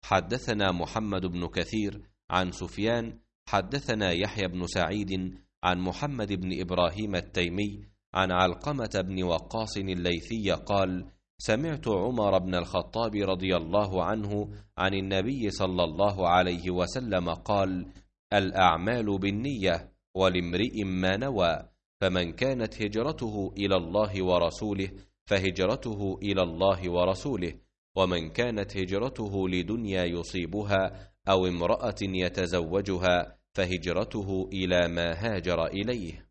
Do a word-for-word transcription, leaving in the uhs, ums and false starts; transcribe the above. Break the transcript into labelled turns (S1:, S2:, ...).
S1: حدثنا محمد بن كثير عن سفيان حدثنا يحيى بن سعيد عن محمد بن إبراهيم التيمي عن علقمة بن وقاص الليثي قال: سمعت عمر بن الخطاب رضي الله عنه عن النبي صلى الله عليه وسلم قال: الأعمال بالنية ولامرئ ما نوى، فمن كانت هجرته إلى الله ورسوله فهجرته إلى الله ورسوله، ومن كانت هجرته لدنيا يصيبها أو امرأة يتزوجها فهجرته إلى ما هاجر إليه.